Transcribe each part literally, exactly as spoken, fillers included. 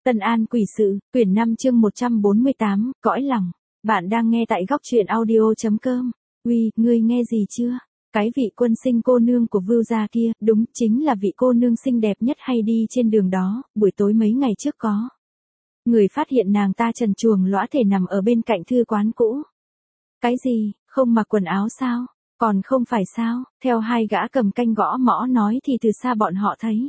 Tân An Quỷ Sự, quyển năm chương một trăm bốn mươi tám, cõi lòng. Bạn đang nghe tại góc truyện audio.com. Uy, ngươi nghe gì chưa? Cái vị quân sinh cô nương của Vưu gia kia, đúng chính là vị cô nương xinh đẹp nhất hay đi trên đường đó, buổi tối mấy ngày trước có. Người phát hiện nàng ta trần truồng lõa thể nằm ở bên cạnh thư quán cũ. Cái gì, không mặc quần áo sao? Còn không phải sao, theo hai gã cầm canh gõ mõ nói thì từ xa bọn họ thấy.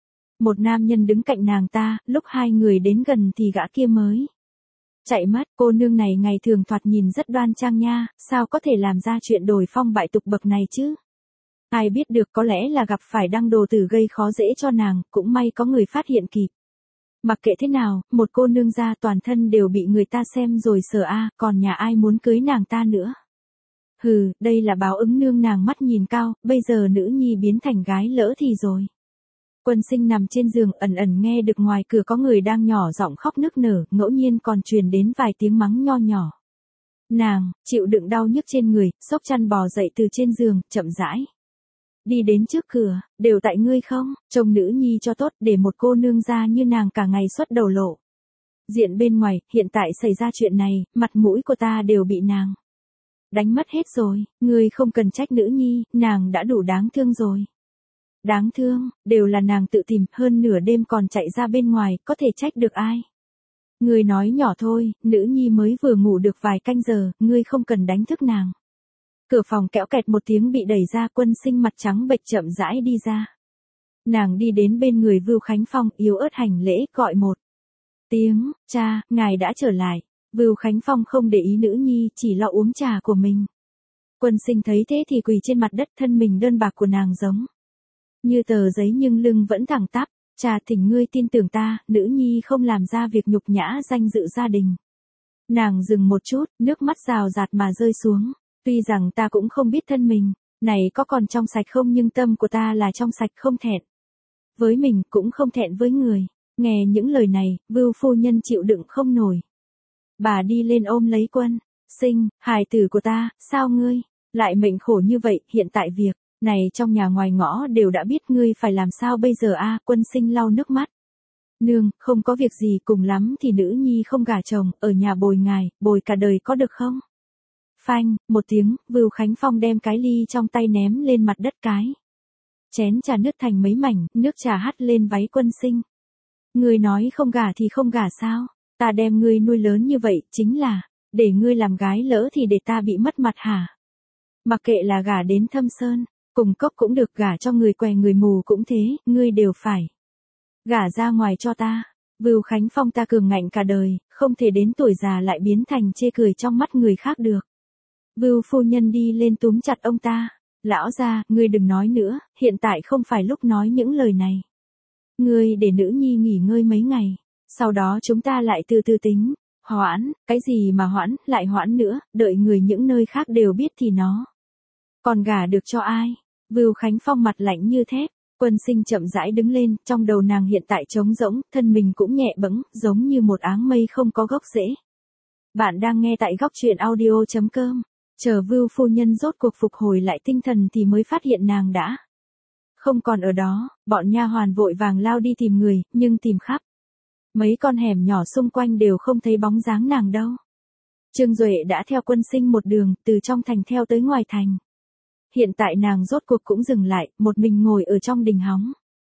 Một nam nhân đứng cạnh nàng ta, lúc hai người đến gần thì gã kia mới chạy mất. Cô nương này ngày thường thoạt nhìn rất đoan trang nha, sao có thể làm ra chuyện đổi phong bại tục bậc này chứ? Ai biết được, có lẽ là gặp phải đăng đồ tử gây khó dễ cho nàng, cũng may có người phát hiện kịp. Mặc kệ thế nào, một cô nương gia toàn thân đều bị người ta xem rồi sờ a, còn nhà ai muốn cưới nàng ta nữa. Hừ, đây là báo ứng nương nàng mắt nhìn cao, bây giờ nữ nhi biến thành gái lỡ thì rồi. Quân sinh nằm trên giường ẩn ẩn nghe được ngoài cửa có người đang nhỏ giọng khóc nức nở, ngẫu nhiên còn truyền đến vài tiếng mắng nho nhỏ. Nàng, chịu đựng đau nhức trên người, xốc chăn bò dậy từ trên giường, chậm rãi đi đến trước cửa, đều tại ngươi không, trông nữ nhi cho tốt để một cô nương ra như nàng cả ngày xuất đầu lộ. Diện bên ngoài, hiện tại xảy ra chuyện này, mặt mũi của ta đều bị nàng đánh mất hết rồi, ngươi không cần trách nữ nhi, nàng đã đủ đáng thương rồi. Đáng thương, đều là nàng tự tìm, hơn nửa đêm còn chạy ra bên ngoài, có thể trách được ai. Ngươi nói nhỏ thôi, nữ nhi mới vừa ngủ được vài canh giờ, ngươi không cần đánh thức nàng. Cửa phòng kẽo kẹt một tiếng bị đẩy ra, Quân Sinh mặt trắng bệch chậm rãi đi ra. Nàng đi đến bên người Vưu Khánh Phong, yếu ớt hành lễ, gọi một tiếng, cha, ngài đã trở lại. Vưu Khánh Phong không để ý nữ nhi, chỉ lo uống trà của mình. Quân Sinh thấy thế thì quỳ trên mặt đất, thân mình đơn bạc của nàng giống như tờ giấy nhưng lưng vẫn thẳng tắp. Cha, thỉnh ngươi tin tưởng ta, nữ nhi không làm ra việc nhục nhã danh dự gia đình. Nàng dừng một chút, nước mắt rào rạt mà rơi xuống. Tuy rằng ta cũng không biết thân mình này có còn trong sạch không, nhưng tâm của ta là trong sạch, không thẹn với mình, cũng không thẹn với người. Nghe những lời này, Vưu phu nhân chịu đựng không nổi. Bà đi lên ôm lấy Quân Sinh, hài tử của ta, sao ngươi lại mệnh khổ như vậy, hiện tại việc này trong nhà ngoài ngõ đều đã biết, ngươi phải làm sao bây giờ a? À, Quân Sinh lau nước mắt. Nương, không có việc gì, cùng lắm thì nữ nhi không gả chồng, ở nhà bồi ngài, bồi cả đời có được không? Phanh, một tiếng, Vưu Khánh Phong đem cái ly trong tay ném lên mặt đất, cái chén trà nứt thành mấy mảnh, nước trà hắt lên váy Quân Sinh. Ngươi nói không gả thì không gả sao? Ta đem ngươi nuôi lớn như vậy, chính là để ngươi làm gái lỡ thì để ta bị mất mặt hả? Mặc kệ là gả đến Thâm Sơn, cùng cốc cũng được, gả cho người què người mù cũng thế, ngươi đều phải gả ra ngoài cho ta. Vưu Khánh Phong ta cường ngạnh cả đời, không thể đến tuổi già lại biến thành chê cười trong mắt người khác được. Vưu phu nhân đi lên túm chặt ông ta. Lão gia, ngươi đừng nói nữa, hiện tại không phải lúc nói những lời này. Ngươi để nữ nhi nghỉ ngơi mấy ngày, sau đó chúng ta lại từ từ tính. Hoãn, cái gì mà hoãn, lại hoãn nữa, đợi người những nơi khác đều biết thì nó còn gả được cho ai? Vưu Khánh Phong mặt lạnh như thép. Quân Sinh chậm rãi đứng lên, trong đầu nàng hiện tại trống rỗng, thân mình cũng nhẹ bẫng, giống như một áng mây không có gốc rễ. Bạn đang nghe tại góc truyện audio.com. Chờ Vưu phu nhân rốt cuộc phục hồi lại tinh thần thì mới phát hiện nàng đã không còn ở đó. Bọn nha hoàn vội vàng lao đi tìm người, nhưng tìm khắp mấy con hẻm nhỏ xung quanh đều không thấy bóng dáng nàng đâu. Trương Duệ đã theo Quân Sinh một đường, từ trong thành theo tới ngoài thành. Hiện tại nàng rốt cuộc cũng dừng lại, một mình ngồi ở trong đình hóng.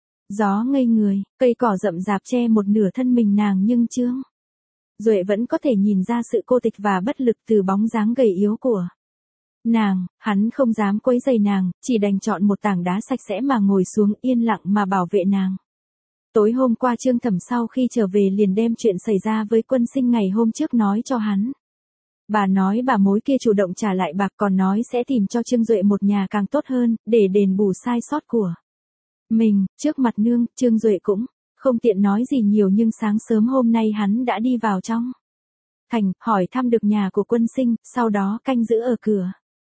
Gió ngây người, cây cỏ rậm rạp che một nửa thân mình nàng, nhưng Trương Duệ vẫn có thể nhìn ra sự cô tịch và bất lực từ bóng dáng gầy yếu của nàng. Hắn không dám quấy rầy nàng, chỉ đành chọn một tảng đá sạch sẽ mà ngồi xuống, yên lặng mà bảo vệ nàng. Tối hôm qua Trương Thẩm sau khi trở về liền đem chuyện xảy ra với Quân Sinh ngày hôm trước nói cho hắn. Bà nói bà mối kia chủ động trả lại bạc, còn nói sẽ tìm cho Trương Duệ một nhà càng tốt hơn, để đền bù sai sót của mình. Trước mặt nương, Trương Duệ cũng không tiện nói gì nhiều, nhưng sáng sớm hôm nay hắn đã đi vào trong thành, hỏi thăm được nhà của Quân Sinh, sau đó canh giữ ở cửa.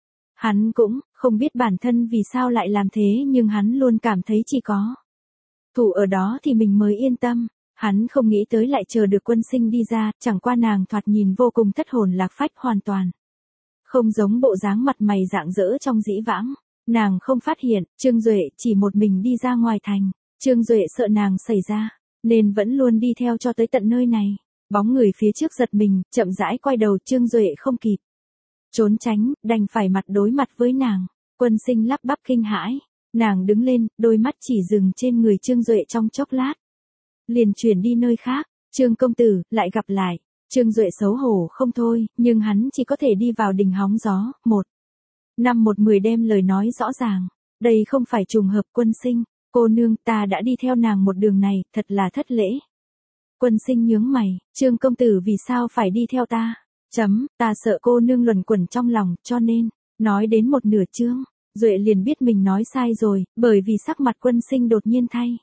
Hắn cũng không biết bản thân vì sao lại làm thế, nhưng hắn luôn cảm thấy chỉ có thủ ở đó thì mình mới yên tâm. Hắn không nghĩ tới lại chờ được Quân Sinh đi ra, chẳng qua nàng thoạt nhìn vô cùng thất hồn lạc phách, hoàn toàn không giống bộ dáng mặt mày rạng rỡ trong dĩ vãng. Nàng không phát hiện, Trương Duệ chỉ một mình đi ra ngoài thành. Trương Duệ sợ nàng xảy ra nên vẫn luôn đi theo cho tới tận nơi này. Bóng người phía trước giật mình, chậm rãi quay đầu, Trương Duệ không kịp trốn tránh, đành phải mặt đối mặt với nàng. Quân Sinh lắp bắp kinh hãi, nàng đứng lên, đôi mắt chỉ dừng trên người Trương Duệ trong chốc lát. Liền chuyển đi nơi khác, Trương công tử, lại gặp lại. Trương Duệ xấu hổ không thôi, nhưng hắn chỉ có thể đi vào đình hóng gió, một năm một mười đem lời nói rõ ràng. Đây không phải trùng hợp. Quân Sinh, cô nương, ta đã đi theo nàng một đường này, thật là thất lễ. Quân Sinh nhướng mày, Trương công tử vì sao phải đi theo ta? Chấm, ta sợ cô nương luẩn quẩn trong lòng, cho nên, nói đến một nửa Trương Duệ liền biết mình nói sai rồi, bởi vì sắc mặt Quân Sinh đột nhiên thay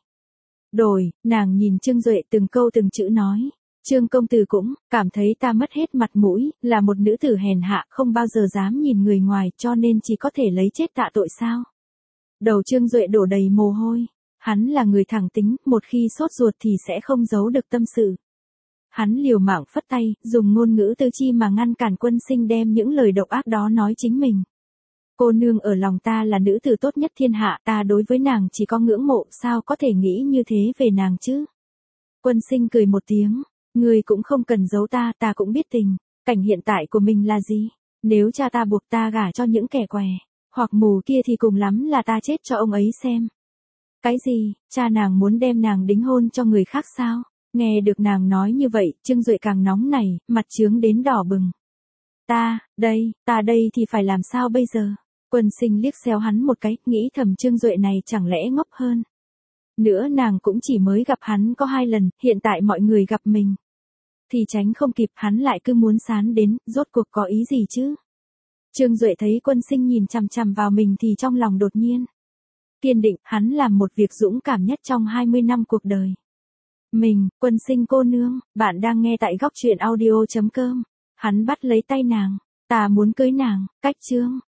đổi, nàng nhìn Trương Duệ từng câu từng chữ nói. Trương công tử cũng cảm thấy ta mất hết mặt mũi, là một nữ tử hèn hạ, không bao giờ dám nhìn người ngoài, cho nên chỉ có thể lấy chết tạ tội sao? Đầu Trương Duệ đổ đầy mồ hôi. Hắn là người thẳng tính, một khi sốt ruột thì sẽ không giấu được tâm sự. Hắn liều mạng phất tay, dùng ngôn ngữ tư chi mà ngăn cản Quân Sinh đem những lời độc ác đó nói chính mình. Cô nương ở lòng ta là nữ tử tốt nhất thiên hạ, ta đối với nàng chỉ có ngưỡng mộ, sao có thể nghĩ như thế về nàng chứ? Quân Sinh cười một tiếng, ngươi cũng không cần giấu ta, ta cũng biết tình cảnh hiện tại của mình là gì. Nếu cha ta buộc ta gả cho những kẻ què hoặc mù kia thì cùng lắm là ta chết cho ông ấy xem. Cái gì, cha nàng muốn đem nàng đính hôn cho người khác sao? Nghe được nàng nói như vậy, Trương Duệ càng nóng nảy, mặt trướng đến đỏ bừng. Ta, đây, ta đây thì phải làm sao bây giờ? Quân Sinh liếc xéo hắn một cái, nghĩ thầm Trương Duệ này chẳng lẽ ngốc hơn. Nữa nàng cũng chỉ mới gặp hắn có hai lần, hiện tại mọi người gặp mình thì tránh không kịp, hắn lại cứ muốn sán đến, rốt cuộc có ý gì chứ? Trương Duệ thấy Quân Sinh nhìn chằm chằm vào mình thì trong lòng đột nhiên kiên định, hắn làm một việc dũng cảm nhất trong hai mươi năm cuộc đời mình. Quân Sinh cô nương, bạn đang nghe tại góc truyện audio chấm com. Hắn bắt lấy tay nàng, ta muốn cưới nàng, cách Trương